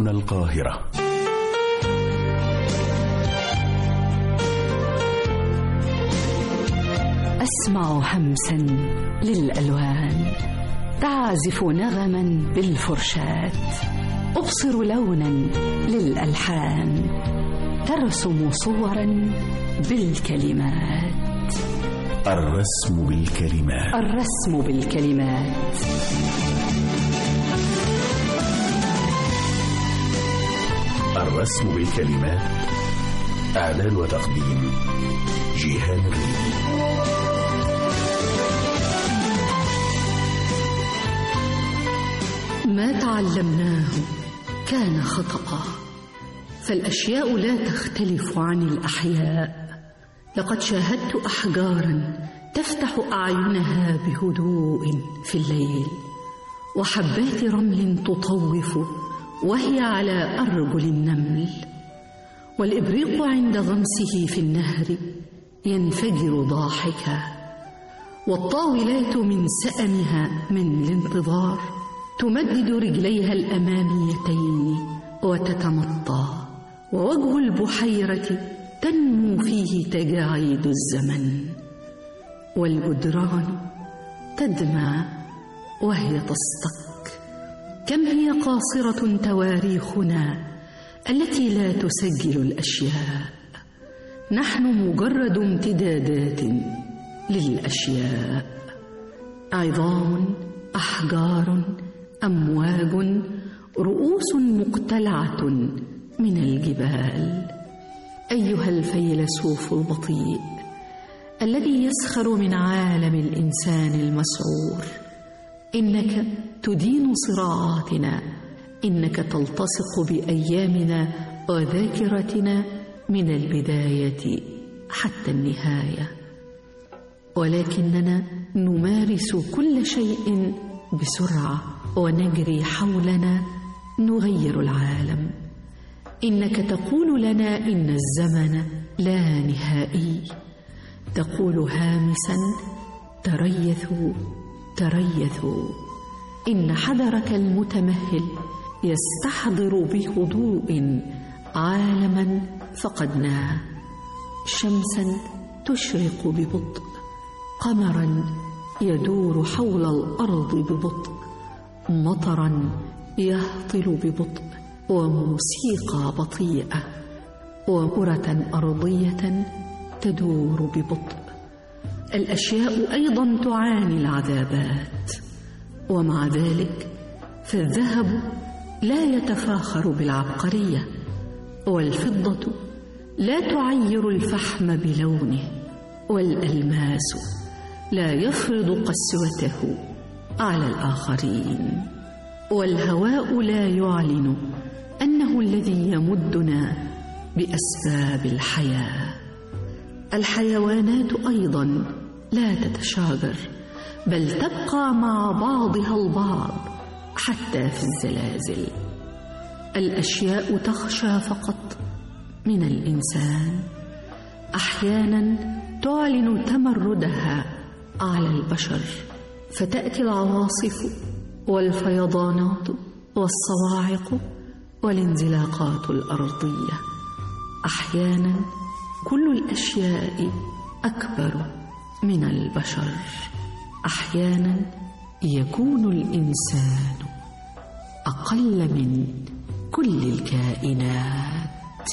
هنا القاهرة. أسمع همسا للألوان تعزف نغما بالفرشاة، أبصر لونا للألحان ترسم صورا بالكلمات. الرسم بالكلمات. الرسم بالكلمات. الرسم بالكلمات. إعداد وتقديم جيهان الريدي. ما تعلمناه كان خطأ، فالأشياء لا تختلف عن الأحياء. لقد شاهدت أحجارا تفتح أعينها بهدوء في الليل، وحبات رمل تطوف وهي على أرجل النمل، والإبريق عند غمسه في النهر ينفجر ضاحكا، والطاولات من سأمها من الانتظار تمدد رجليها الأماميتين وتتمطى، ووجه البحيرة تنمو فيه تجاعيد الزمن، والجدران تدمع وهي تصطك. كم هي قاصرة تواريخنا التي لا تسجل الأشياء. نحن مجرد امتدادات للأشياء، عظام، أحجار، أمواج، رؤوس مقتلعة من الجبال. أيها الفيلسوف البطيء الذي يسخر من عالم الإنسان المسعور، إنك تدين صراعاتنا، إنك تلتصق بأيامنا وذاكرتنا من البداية حتى النهاية، ولكننا نمارس كل شيء بسرعة ونجري حولنا نغير العالم. إنك تقول لنا إن الزمن لا نهائي، تقول هامسا تريثوا تريثوا. إن حذرك المتمهل يستحضر بهدوء عالما فقدناه، شمسا تشرق ببطء، قمرا يدور حول الأرض ببطء، مطرا يهطل ببطء، وموسيقى بطيئة، وكرة أرضية تدور ببطء. الأشياء أيضا تعاني العذابات، ومع ذلك فالذهب لا يتفاخر بالعبقرية، والفضة لا تعير الفحم بلونه، والألماس لا يفرض قسوته على الآخرين، والهواء لا يعلن أنه الذي يمدنا بأسباب الحياة. الحيوانات أيضا لا تتشاجر، بل تبقى مع بعضها البعض حتى في الزلازل. الأشياء تخشى فقط من الإنسان، أحيانا تعلن تمردها على البشر، فتأتي العواصف والفيضانات والصواعق والانزلاقات الأرضية. أحيانا كل الأشياء أكبر من البشر، أحيانا يكون الإنسان أقل من كل الكائنات.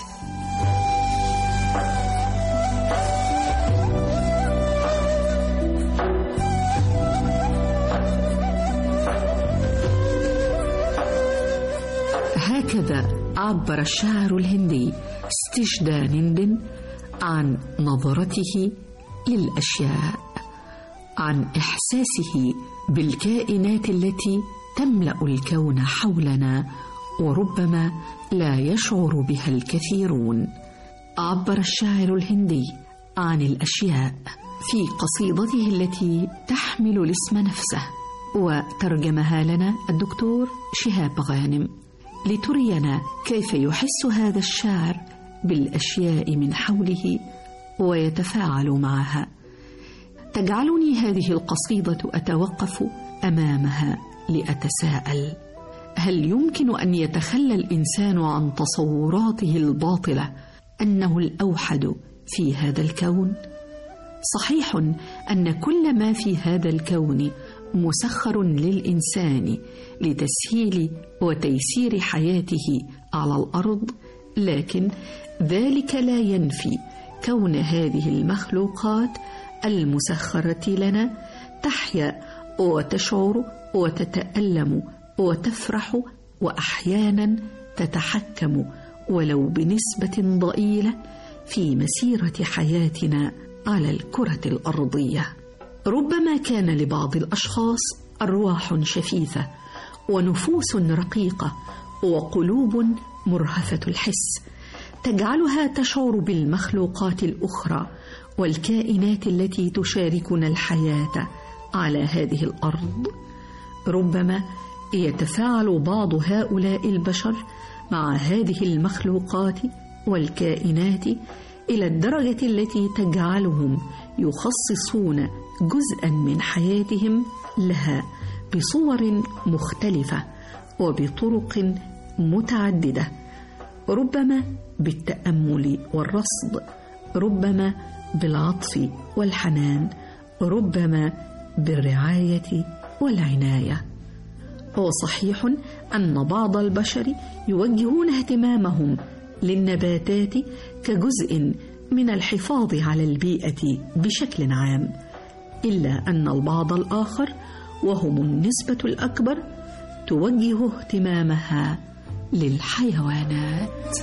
هكذا عبر الشاعر الهندي ستيشدانند عن نظرته للأشياء، عن إحساسه بالكائنات التي تملأ الكون حولنا وربما لا يشعر بها الكثيرون. عبر الشاعر الهندي عن الأشياء في قصيدته التي تحمل الاسم نفسه، وترجمها لنا الدكتور شهاب غانم لترينا كيف يحس هذا الشاعر بالأشياء من حوله ويتفاعل معها. تجعلني هذه القصيدة أتوقف أمامها لأتساءل: هل يمكن أن يتخلى الإنسان عن تصوراته الباطلة أنه الأوحد في هذا الكون؟ صحيح أن كل ما في هذا الكون مسخر للإنسان لتسهيل وتيسير حياته على الأرض، لكن ذلك لا ينفي كون هذه المخلوقات المسخرة لنا تحيا وتشعر وتتألم وتفرح وأحيانا تتحكم ولو بنسبة ضئيلة في مسيرة حياتنا على الكرة الأرضية. ربما كان لبعض الأشخاص أرواح شفيفة ونفوس رقيقة وقلوب مرهفة الحس تجعلها تشعر بالمخلوقات الأخرى والكائنات التي تشاركنا الحياة على هذه الأرض. ربما يتفاعل بعض هؤلاء البشر مع هذه المخلوقات والكائنات إلى الدرجة التي تجعلهم يخصصون جزءا من حياتهم لها بصور مختلفة وبطرق متعددة، ربما بالتأمل والرصد، ربما بالعطف والحنان، ربما بالرعاية والعناية. وصحيح أن بعض البشر يوجهون اهتمامهم للنباتات كجزء من الحفاظ على البيئة بشكل عام، إلا أن البعض الآخر وهم النسبة الأكبر توجه اهتمامها للحيوانات.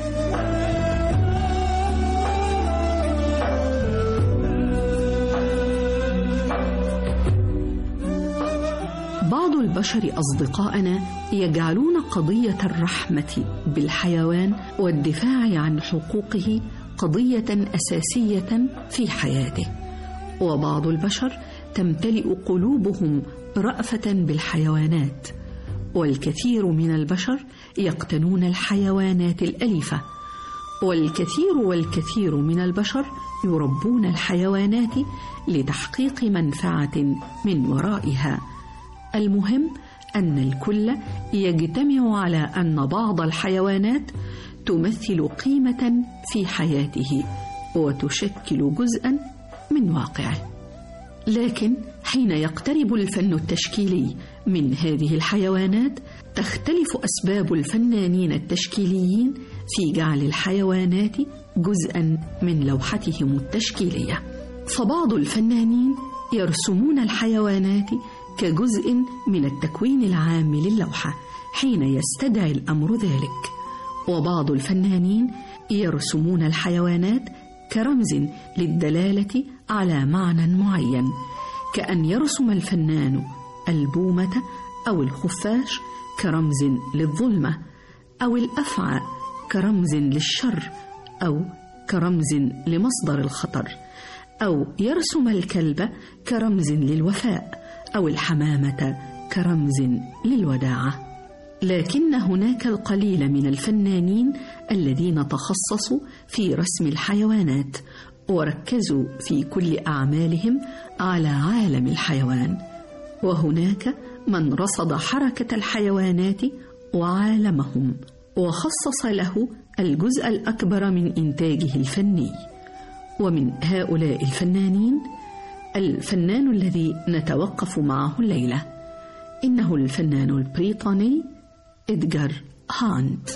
بعض البشر أصدقائنا يجعلون قضية الرحمة بالحيوان والدفاع عن حقوقه قضية أساسية في حياته، وبعض البشر تمتلئ قلوبهم رأفة بالحيوانات، والكثير من البشر يقتنون الحيوانات الأليفة، والكثير من البشر يربون الحيوانات لتحقيق منفعة من ورائها. المهم أن الكل يجتمع على أن بعض الحيوانات تمثل قيمة في حياته وتشكل جزءا من واقعه. لكن حين يقترب الفن التشكيلي من هذه الحيوانات تختلف أسباب الفنانين التشكيليين في جعل الحيوانات جزءا من لوحتهم التشكيلية. فبعض الفنانين يرسمون الحيوانات كجزء من التكوين العام للوحة حين يستدعي الأمر ذلك، وبعض الفنانين يرسمون الحيوانات كرمز للدلالة على معنى معين، كأن يرسم الفنان البومة أو الخفاش كرمز للظلمة، أو الأفعى كرمز للشر أو كرمز لمصدر الخطر، أو يرسم الكلب كرمز للوفاء أو الحمامة كرمز للوداعة. لكن هناك القليل من الفنانين الذين تخصصوا في رسم الحيوانات وركزوا في كل أعمالهم على عالم الحيوان، وهناك من رصد حركة الحيوانات وعالمهم وخصص له الجزء الأكبر من إنتاجه الفني. ومن هؤلاء الفنانين الفنان الذي نتوقف معه الليلة، إنه الفنان البريطاني إدغار هانت.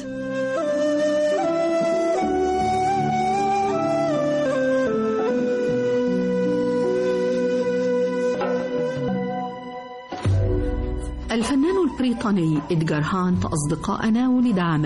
الفنان البريطاني إدغار هانت أصدقائنا ولد عام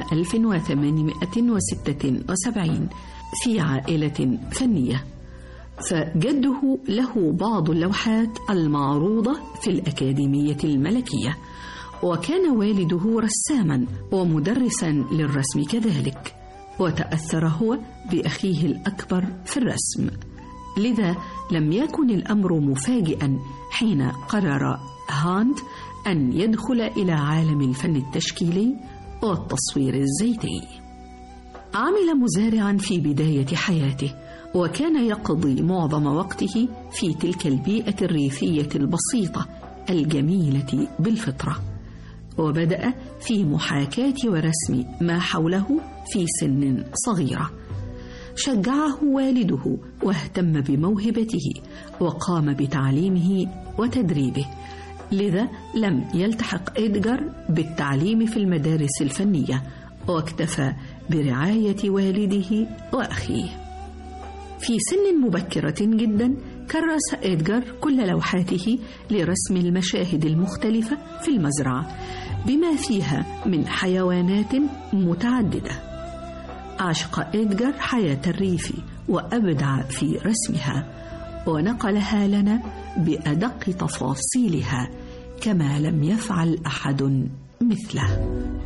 1876 في عائلة فنية، فجده له بعض اللوحات المعروضة في الأكاديمية الملكية، وكان والده رساما ومدرسا للرسم كذلك، وتأثر هو بأخيه الأكبر في الرسم، لذا لم يكن الأمر مفاجئا حين قرر هانت أن يدخل إلى عالم الفن التشكيلي والتصوير الزيتي. عمل مزارعا في بداية حياته، وكان يقضي معظم وقته في تلك البيئة الريفية البسيطة الجميلة بالفطرة. وبدأ في محاكاة ورسم ما حوله في سن صغيرة. شجعه والده واهتم بموهبته وقام بتعليمه وتدريبه، لذا لم يلتحق إدغار بالتعليم في المدارس الفنية، واكتفى برعاية والده وأخيه. في سن مبكرة جدا كرس إدغار كل لوحاته لرسم المشاهد المختلفة في المزرعة بما فيها من حيوانات متعددة. عشق إدغار حياة الريف وأبدع في رسمها، ونقلها لنا بأدق تفاصيلها كما لم يفعل أحد مثله.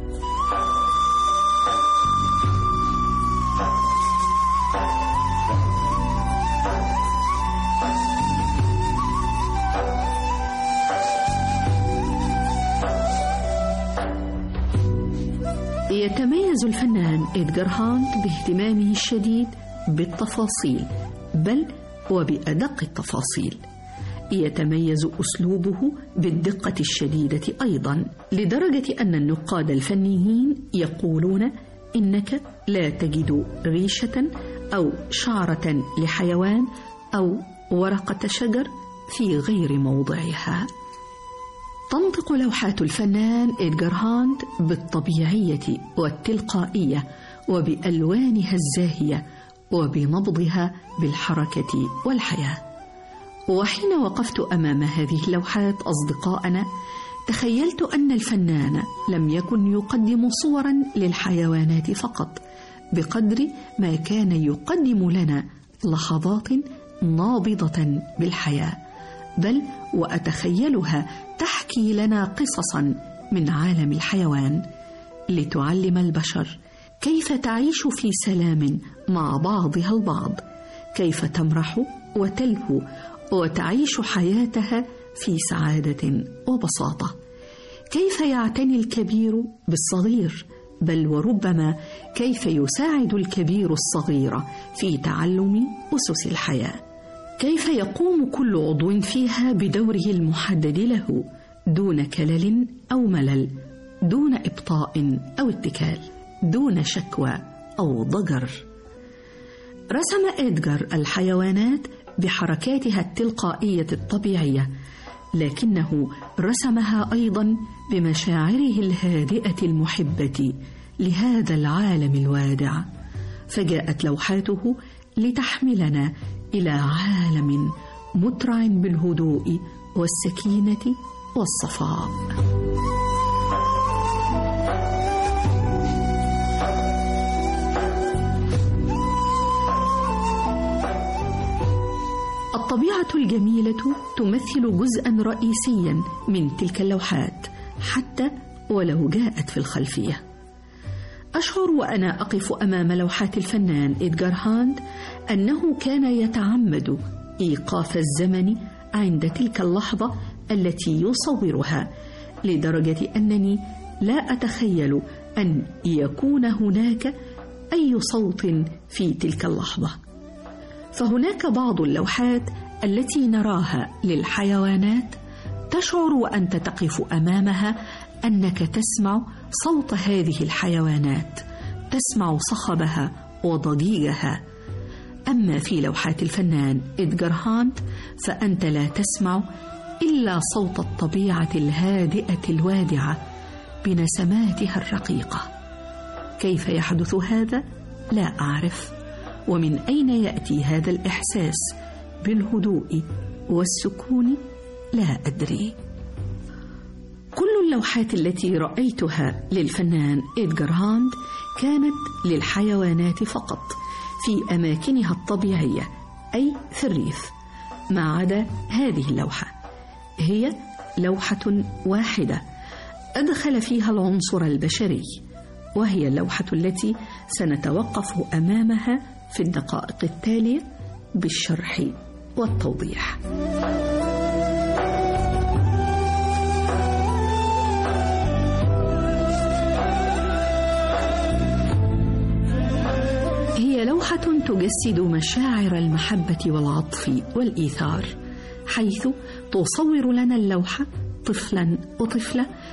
يتميز الفنان إدغار هانت باهتمامه الشديد بالتفاصيل، بل وبأدق التفاصيل. يتميز أسلوبه بالدقة الشديدة أيضا، لدرجة أن النقاد الفنيين يقولون إنك لا تجد ريشة أو شعرة لحيوان أو ورقة شجر في غير موضعها. تنطق لوحات الفنان إدغار هانت بالطبيعية والتلقائية وبألوانها الزاهية وبنبضها بالحركة والحياة. وحين وقفت أمام هذه اللوحات أصدقائنا، تخيلت أن الفنان لم يكن يقدم صورا للحيوانات فقط، بقدر ما كان يقدم لنا لحظات نابضة بالحياة، بل وأتخيلها تحكي لنا قصصا من عالم الحيوان، لتعلم البشر كيف تعيش في سلام مع بعضها البعض، كيف تمرح وتلهو وتعيش حياتها في سعادة وبساطة، كيف يعتني الكبير بالصغير، بل وربما كيف يساعد الكبير الصغير في تعلم أسس الحياة، كيف يقوم كل عضو فيها بدوره المحدد له دون كلل أو ملل، دون إبطاء أو اتكال، دون شكوى أو ضجر. رسم إدغار الحيوانات بحركاتها التلقائية الطبيعية، لكنه رسمها أيضا بمشاعره الهادئة المحبة لهذا العالم الوادع، فجاءت لوحاته لتحملنا إلى عالم مترع بالهدوء والسكينة والصفاء. الطبيعة الجميلة تمثل جزءا رئيسيا من تلك اللوحات، حتى ولو جاءت في الخلفية. أشعر وأنا أقف أمام لوحات الفنان إدغار هانت أنه كان يتعمد إيقاف الزمن عند تلك اللحظة التي يصورها، لدرجة أنني لا أتخيل أن يكون هناك أي صوت في تلك اللحظة. فهناك بعض اللوحات التي نراها للحيوانات تشعر وأنت تقف أمامها أنك تسمع صوت هذه الحيوانات، تسمع صخبها وضجيجها. أما في لوحات الفنان إدغار هانت فأنت لا تسمع إلا صوت الطبيعة الهادئة الوادعة بنسماتها الرقيقة. كيف يحدث هذا؟ لا أعرف، ومن أين يأتي هذا الإحساس بالهدوء والسكون لا أدري. كل اللوحات التي رأيتها للفنان إدغار هانت كانت للحيوانات فقط في أماكنها الطبيعية، أي في الريف، ما عدا هذه اللوحة. هي لوحة واحدة أدخل فيها العنصر البشري، وهي اللوحة التي سنتوقف أمامها في الدقائق التالية بالشرح والتوضيح. هي لوحة تجسد مشاعر المحبة والعطف والإيثار، حيث تصور لنا اللوحة طفلا وطفلة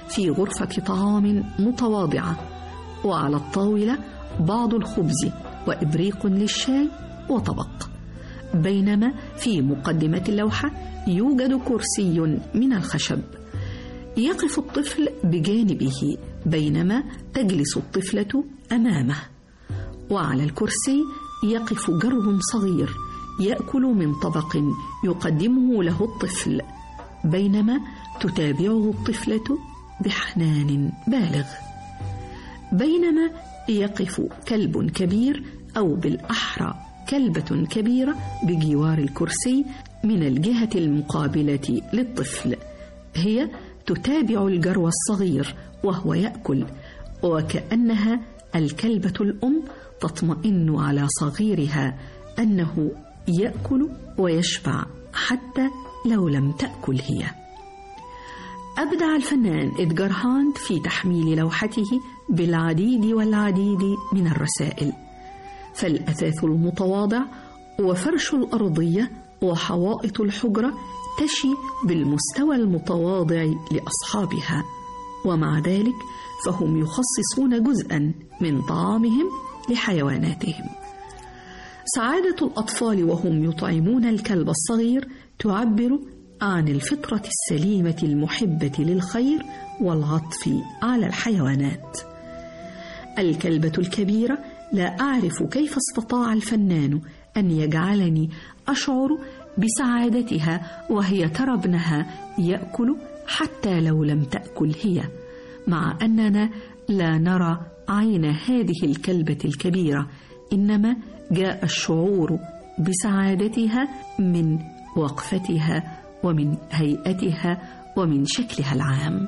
في غرفة طعام متواضعة، وعلى الطاولة بعض الخبز وإبريق للشاي وطبق. بينما في مقدمة اللوحة يوجد كرسي من الخشب، يقف الطفل بجانبه بينما تجلس الطفلة أمامه، وعلى الكرسي يقف جرو صغير يأكل من طبق يقدمه له الطفل، بينما تتابعه الطفلة بحنان بالغ. بينما يقف كلب كبير، أو بالأحرى كلبة كبيرة، بجوار الكرسي من الجهة المقابلة للطفل، هي تتابع الجرو الصغير وهو يأكل، وكأنها الكلبة الأم تطمئن على صغيرها أنه يأكل ويشبع حتى لو لم تأكل هي. أبدع الفنان إدغار هاند في تحميل لوحته بالعديد والعديد من الرسائل، فالأثاث المتواضع وفرش الأرضية وحوائط الحجرة تشي بالمستوى المتواضع لأصحابها، ومع ذلك فهم يخصصون جزءا من طعامهم لحيواناتهم. سعادة الأطفال وهم يطعمون الكلب الصغير تعبر عن الفطرة السليمة المحبة للخير والعطف على الحيوانات. الكلبة الكبيرة لا أعرف كيف استطاع الفنان أن يجعلني أشعر بسعادتها وهي ترى ابنها يأكل حتى لو لم تأكل هي، مع أننا لا نرى عين هذه الكلبة الكبيرة، إنما جاء الشعور بسعادتها من وقفتها ومن هيئتها ومن شكلها العام.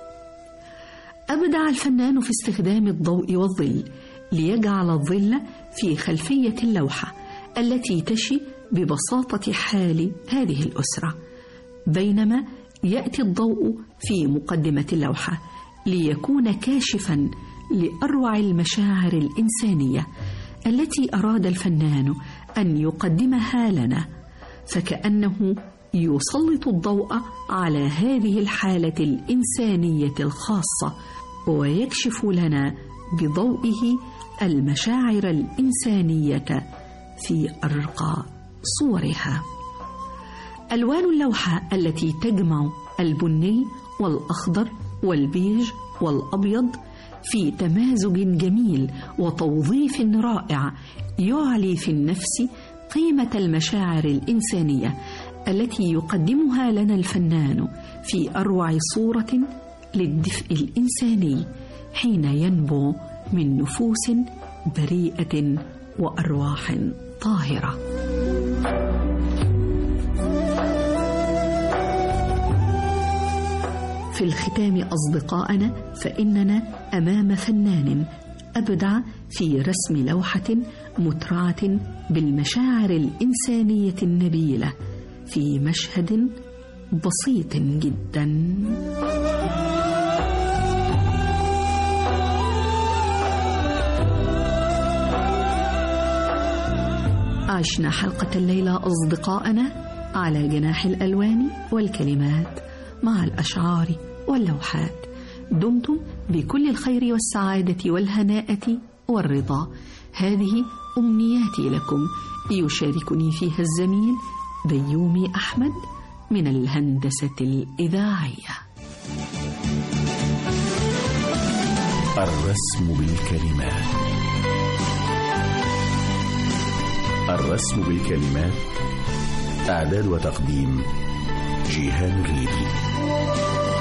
أبدع الفنان في استخدام الضوء والظل ليجعل الظل في خلفية اللوحة التي تشي ببساطة حال هذه الأسرة، بينما يأتي الضوء في مقدمة اللوحة ليكون كاشفا لأروع المشاعر الإنسانية التي أراد الفنان أن يقدمها لنا، فكأنه يسلط الضوء على هذه الحالة الإنسانية الخاصة ويكشف لنا بضوئه المشاعر الإنسانية في أرقى صورها. ألوان اللوحة التي تجمع البني والأخضر والبيج والأبيض في تمازج جميل وتوظيف رائع يعلي في النفس قيمة المشاعر الإنسانية التي يقدمها لنا الفنان في أروع صورة للدفء الإنساني حين ينبع من نفوس بريئة وأرواح طاهرة. في الختام أصدقائنا، فإننا أمام فنان أبدع في رسم لوحة مترعة بالمشاعر الإنسانية النبيلة في مشهد بسيط جدا. عشنا حلقة الليلة أصدقائنا على جناح الألوان والكلمات مع الأشعار واللوحات. دمتم بكل الخير والسعادة والهناءة والرضا. هذه أمنياتي لكم، يشاركني فيها الزميل بيومي أحمد من الهندسة الإذاعية. الرسم بالكلمات. الرسم بالكلمات، إعداد وتقديم جيهان الريدي.